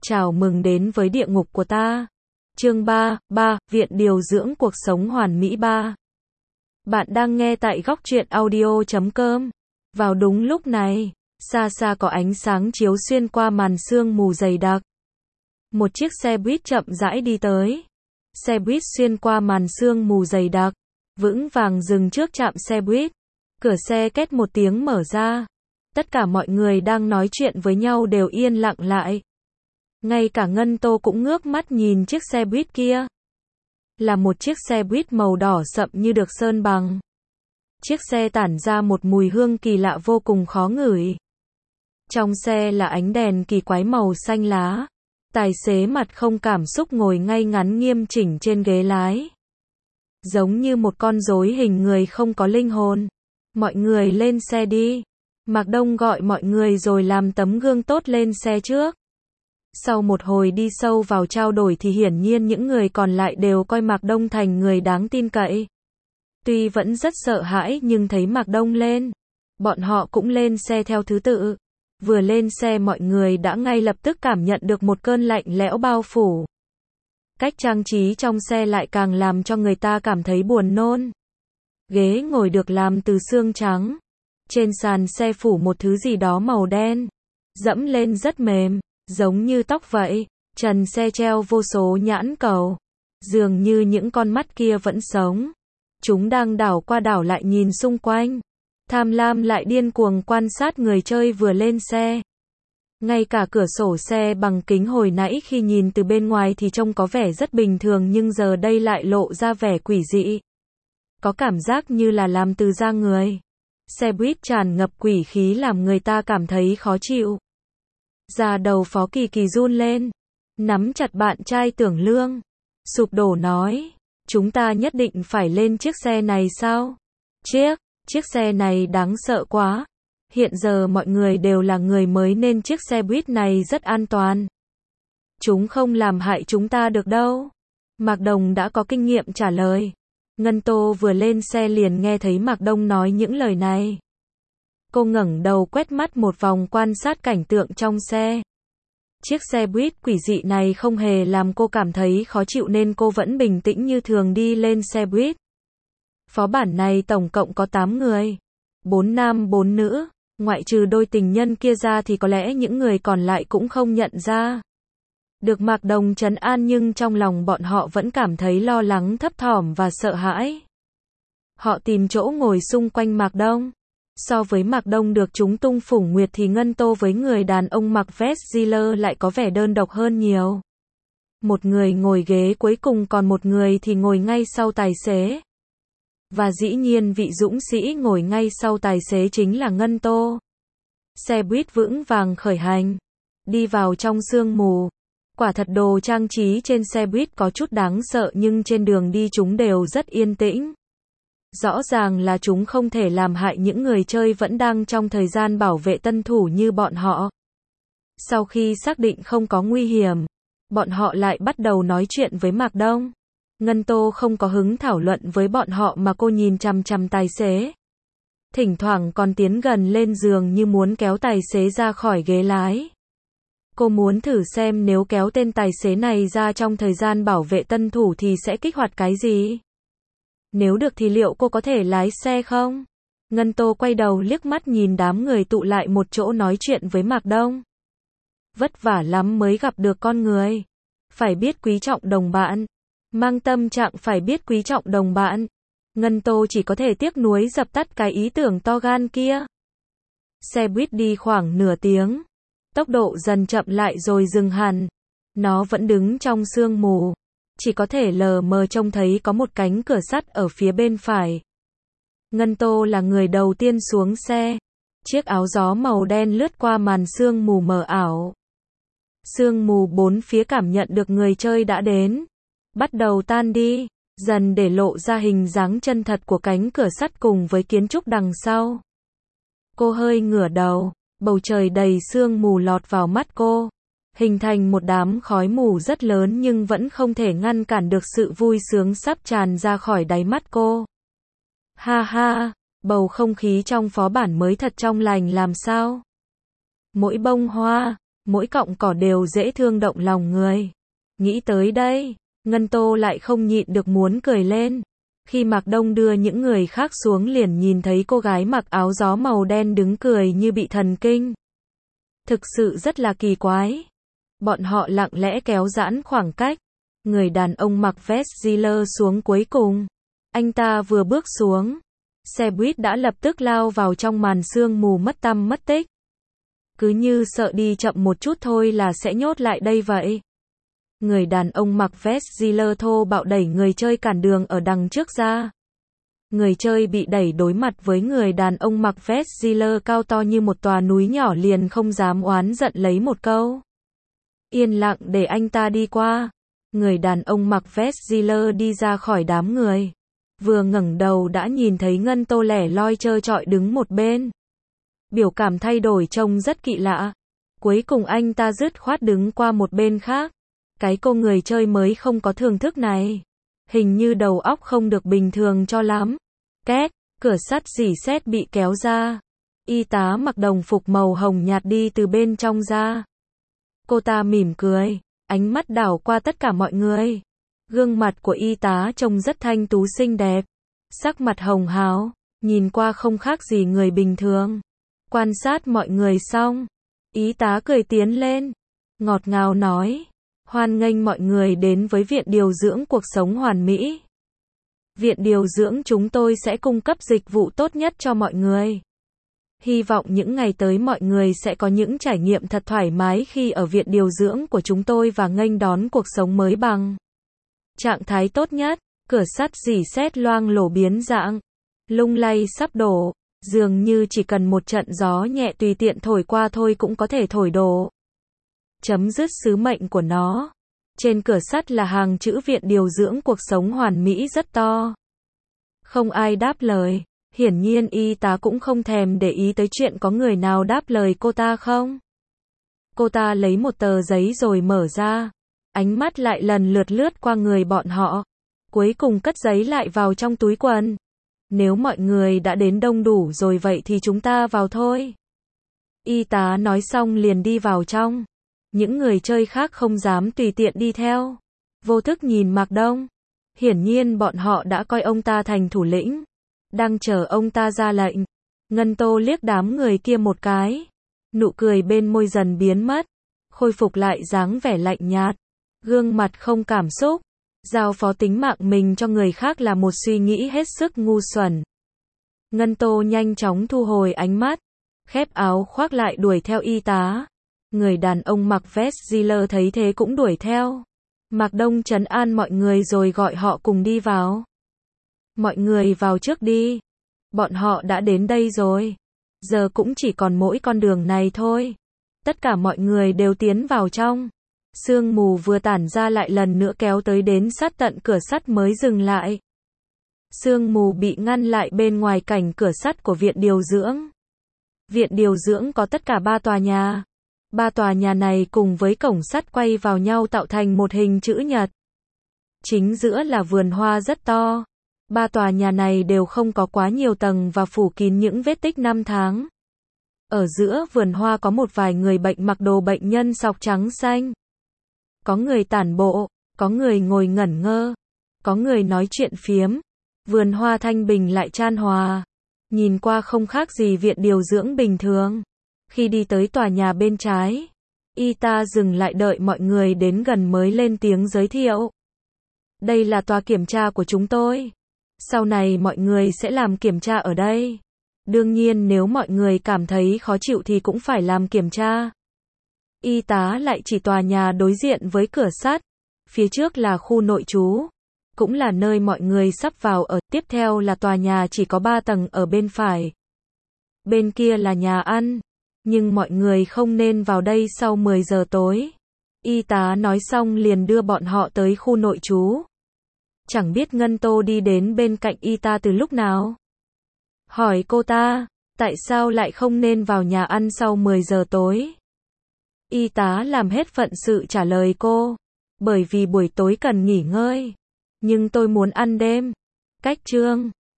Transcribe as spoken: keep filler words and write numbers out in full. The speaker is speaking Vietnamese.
Chào mừng đến với địa ngục của ta. Chương ba, ba, Viện điều dưỡng cuộc sống hoàn mỹ ba. Bạn đang nghe tại góc truyện audio chấm com. Vào đúng lúc này, xa xa có ánh sáng chiếu xuyên qua màn sương mù dày đặc. Một chiếc xe buýt chậm rãi đi tới. Xe buýt xuyên qua màn sương mù dày đặc, vững vàng dừng trước trạm xe buýt. Cửa xe két một tiếng mở ra. Tất cả mọi người đang nói chuyện với nhau đều yên lặng lại. Ngay cả Ngân Tô cũng ngước mắt nhìn chiếc xe buýt kia. Là một chiếc xe buýt màu đỏ sậm như được sơn bằng. Chiếc xe tản ra một mùi hương kỳ lạ vô cùng khó ngửi. Trong xe là ánh đèn kỳ quái màu xanh lá. Tài xế mặt không cảm xúc ngồi ngay ngắn nghiêm chỉnh trên ghế lái. Giống như một con rối hình người không có linh hồn. Mọi người lên xe đi. Mạc Đông gọi mọi người rồi làm tấm gương tốt lên xe trước. Sau một hồi đi sâu vào trao đổi thì hiển nhiên những người còn lại đều coi Mạc Đông thành người đáng tin cậy. Tuy vẫn rất sợ hãi nhưng thấy Mạc Đông lên, bọn họ cũng lên xe theo thứ tự. Vừa lên xe mọi người đã ngay lập tức cảm nhận được một cơn lạnh lẽo bao phủ. Cách trang trí trong xe lại càng làm cho người ta cảm thấy buồn nôn. Ghế ngồi được làm từ xương trắng. Trên sàn xe phủ một thứ gì đó màu đen. Dẫm lên rất mềm, giống như tóc vậy. Trần xe treo vô số nhãn cầu. Dường như những con mắt kia vẫn sống. Chúng đang đảo qua đảo lại nhìn xung quanh. Tham lam lại điên cuồng quan sát người chơi vừa lên xe. Ngay cả cửa sổ xe bằng kính hồi nãy khi nhìn từ bên ngoài thì trông có vẻ rất bình thường nhưng giờ đây lại lộ ra vẻ quỷ dị. Có cảm giác như là làm từ da người. Xe buýt tràn ngập quỷ khí làm người ta cảm thấy khó chịu. Da đầu Phó Kỳ Kỳ run lên. Nắm chặt bạn trai Tưởng Lương. Sụp đổ nói. Chúng ta nhất định phải lên chiếc xe này sao? Chiếc, chiếc xe này đáng sợ quá. Hiện giờ mọi người đều là người mới nên chiếc xe buýt này rất an toàn. Chúng không làm hại chúng ta được đâu. Mạc Đồng đã có kinh nghiệm trả lời. Ngân Tô vừa lên xe liền nghe thấy Mạc Đông nói những lời này. Cô ngẩng đầu quét mắt một vòng quan sát cảnh tượng trong xe. Chiếc xe buýt quỷ dị này không hề làm cô cảm thấy khó chịu nên cô vẫn bình tĩnh như thường đi lên xe buýt. Phó bản này tổng cộng có tám người. bốn nam bốn nữ. Ngoại trừ đôi tình nhân kia ra thì có lẽ những người còn lại cũng không nhận ra. Được Mạc Đồng trấn an nhưng trong lòng bọn họ vẫn cảm thấy lo lắng thấp thỏm và sợ hãi. Họ tìm chỗ ngồi xung quanh Mạc Đông. So với Mạc Đông được chúng tung phủng nguyệt thì Ngân Tô với người đàn ông mặc vest Ziller lại có vẻ đơn độc hơn nhiều. Một người ngồi ghế cuối cùng còn một người thì ngồi ngay sau tài xế. Và dĩ nhiên vị dũng sĩ ngồi ngay sau tài xế chính là Ngân Tô. Xe buýt vững vàng khởi hành. Đi vào trong sương mù. Quả thật đồ trang trí trên xe buýt có chút đáng sợ nhưng trên đường đi chúng đều rất yên tĩnh. Rõ ràng là chúng không thể làm hại những người chơi vẫn đang trong thời gian bảo vệ tân thủ như bọn họ. Sau khi xác định không có nguy hiểm, bọn họ lại bắt đầu nói chuyện với Mạc Đông. Ngân Tô không có hứng thảo luận với bọn họ mà cô nhìn chằm chằm tài xế. Thỉnh thoảng còn tiến gần lên giường như muốn kéo tài xế ra khỏi ghế lái. Cô muốn thử xem nếu kéo tên tài xế này ra trong thời gian bảo vệ tân thủ thì sẽ kích hoạt cái gì. Nếu được thì liệu cô có thể lái xe không? Ngân Tô quay đầu liếc mắt nhìn đám người tụ lại một chỗ nói chuyện với Mạc Đông. Vất vả lắm mới gặp được con người. Phải biết quý trọng đồng bạn. Mang tâm trạng phải biết quý trọng đồng bạn. Ngân Tô chỉ có thể tiếc nuối dập tắt cái ý tưởng to gan kia. Xe buýt đi khoảng nửa tiếng. Tốc độ dần chậm lại rồi dừng hẳn. Nó vẫn đứng trong sương mù. Chỉ có thể lờ mờ trông thấy có một cánh cửa sắt ở phía bên phải. Ngân Tô là người đầu tiên xuống xe. Chiếc áo gió màu đen lướt qua màn sương mù mờ ảo. Sương mù bốn phía cảm nhận được người chơi đã đến. Bắt đầu tan đi, dần để lộ ra hình dáng chân thật của cánh cửa sắt cùng với kiến trúc đằng sau. Cô hơi ngửa đầu, bầu trời đầy sương mù lọt vào mắt cô. Hình thành một đám khói mù rất lớn nhưng vẫn không thể ngăn cản được sự vui sướng sắp tràn ra khỏi đáy mắt cô. Ha ha, bầu không khí trong phó bản mới thật trong lành làm sao. Mỗi bông hoa, mỗi cọng cỏ đều dễ thương động lòng người. Nghĩ tới đây, Ngân Tô lại không nhịn được muốn cười lên. Khi Mạc Đông đưa những người khác xuống liền nhìn thấy cô gái mặc áo gió màu đen đứng cười như bị thần kinh. Thực sự rất là kỳ quái. Bọn họ lặng lẽ kéo giãn khoảng cách. Người đàn ông mặc vest Ziller xuống cuối cùng. Anh ta vừa bước xuống, xe buýt đã lập tức lao vào trong màn sương mù mất tăm mất tích. Cứ như sợ đi chậm một chút thôi là sẽ nhốt lại đây vậy. Người đàn ông mặc vest Ziller thô bạo đẩy người chơi cản đường ở đằng trước ra. Người chơi bị đẩy đối mặt với người đàn ông mặc vest Ziller cao to như một tòa núi nhỏ liền không dám oán giận lấy một câu. Yên lặng để anh ta đi qua. Người đàn ông mặc vest Ziller đi ra khỏi đám người. Vừa ngẩng đầu đã nhìn thấy Ngân Tô lẻ loi trơ trọi đứng một bên. Biểu cảm thay đổi trông rất kỳ lạ. Cuối cùng anh ta dứt khoát đứng qua một bên khác. Cái cô người chơi mới không có thưởng thức này. Hình như đầu óc không được bình thường cho lắm. Két, cửa sắt rỉ sét bị kéo ra. Y tá mặc đồng phục màu hồng nhạt đi từ bên trong ra. Cô ta mỉm cười, ánh mắt đảo qua tất cả mọi người. Gương mặt của y tá trông rất thanh tú xinh đẹp. Sắc mặt hồng hào, nhìn qua không khác gì người bình thường. Quan sát mọi người xong, y tá cười tiến lên, ngọt ngào nói. Hoan nghênh mọi người đến với Viện Điều dưỡng Cuộc Sống Hoàn Mỹ. Viện Điều dưỡng chúng tôi sẽ cung cấp dịch vụ tốt nhất cho mọi người. Hy vọng những ngày tới mọi người sẽ có những trải nghiệm thật thoải mái khi ở viện điều dưỡng của chúng tôi và nghênh đón cuộc sống mới bằng trạng thái tốt nhất. Cửa sắt rỉ sét loang lổ biến dạng, lung lay sắp đổ, dường như chỉ cần một trận gió nhẹ tùy tiện thổi qua thôi cũng có thể thổi đổ. Chấm dứt sứ mệnh của nó. Trên cửa sắt là hàng chữ Viện Điều dưỡng Cuộc Sống Hoàn Mỹ rất to. Không ai đáp lời. Hiển nhiên y tá cũng không thèm để ý tới chuyện có người nào đáp lời cô ta không. Cô ta lấy một tờ giấy rồi mở ra. Ánh mắt lại lần lượt lướt qua người bọn họ. Cuối cùng cất giấy lại vào trong túi quần. Nếu mọi người đã đến đông đủ rồi vậy thì chúng ta vào thôi. Y tá nói xong liền đi vào trong. Những người chơi khác không dám tùy tiện đi theo. Vô thức nhìn Mạc Đông. Hiển nhiên bọn họ đã coi ông ta thành thủ lĩnh. Đang chờ ông ta ra lệnh. Ngân Tô liếc đám người kia một cái. Nụ cười bên môi dần biến mất. Khôi phục lại dáng vẻ lạnh nhạt. Gương mặt không cảm xúc. Giao phó tính mạng mình cho người khác là một suy nghĩ hết sức ngu xuẩn. Ngân Tô nhanh chóng thu hồi ánh mắt. Khép áo khoác lại đuổi theo y tá. Người đàn ông mặc vest Ziller thấy thế cũng đuổi theo. Mạc Đông trấn an mọi người rồi gọi họ cùng đi vào. Mọi người vào trước đi. Bọn họ đã đến đây rồi. Giờ cũng chỉ còn mỗi con đường này thôi. Tất cả mọi người đều tiến vào trong. Sương mù vừa tản ra lại lần nữa kéo tới đến sát tận cửa sắt mới dừng lại. Sương mù bị ngăn lại bên ngoài cảnh cửa sắt của viện điều dưỡng. Viện điều dưỡng có tất cả ba tòa nhà. Ba tòa nhà này cùng với cổng sắt quay vào nhau tạo thành một hình chữ nhật. Chính giữa là vườn hoa rất to. Ba tòa nhà này đều không có quá nhiều tầng và phủ kín những vết tích năm tháng. Ở giữa vườn hoa có một vài người bệnh mặc đồ bệnh nhân sọc trắng xanh. Có người tản bộ, có người ngồi ngẩn ngơ, có người nói chuyện phiếm. Vườn hoa thanh bình lại chan hòa. Nhìn qua không khác gì viện điều dưỡng bình thường. Khi đi tới tòa nhà bên trái, y tá dừng lại đợi mọi người đến gần mới lên tiếng giới thiệu. Đây là tòa kiểm tra của chúng tôi. Sau này mọi người sẽ làm kiểm tra ở đây. Đương nhiên nếu mọi người cảm thấy khó chịu thì cũng phải làm kiểm tra. Y tá lại chỉ tòa nhà đối diện với cửa sắt. Phía trước là khu nội trú. Cũng là nơi mọi người sắp vào ở. Tiếp theo là tòa nhà chỉ có ba tầng ở bên phải. Bên kia là nhà ăn. Nhưng mọi người không nên vào đây sau mười giờ tối. Y tá nói xong liền đưa bọn họ tới khu nội trú. Chẳng biết Ngân Tô đi đến bên cạnh y tá từ lúc nào. Hỏi cô ta, tại sao lại không nên vào nhà ăn sau mười giờ tối? Y tá làm hết phận sự trả lời cô. Bởi vì buổi tối cần nghỉ ngơi. Nhưng tôi muốn ăn đêm. Cách chương